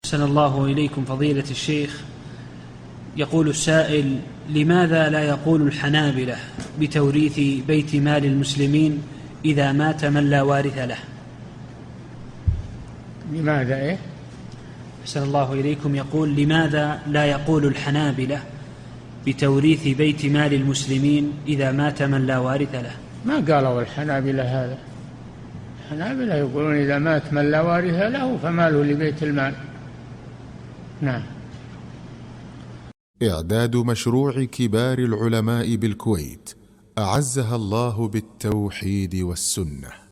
أحسن الله إليكم فضيلة الشيخ. يقول السائل: لماذا لا يقول الحنابلة بتوريث بيت مال المسلمين إذا مات من لا وارث له؟ لماذا أحسن الله إليكم، يقول: لماذا لا يقول الحنابلة بتوريث بيت مال المسلمين إذا مات من لا وارث له؟ ما قالوا الحنابلة هذا. الحنابلة يقولون إذا مات من لا وارث له فماله لبيت المال. نعم. إعداد مشروع كبار العلماء بالكويت أعزها الله بالتوحيد والسنة.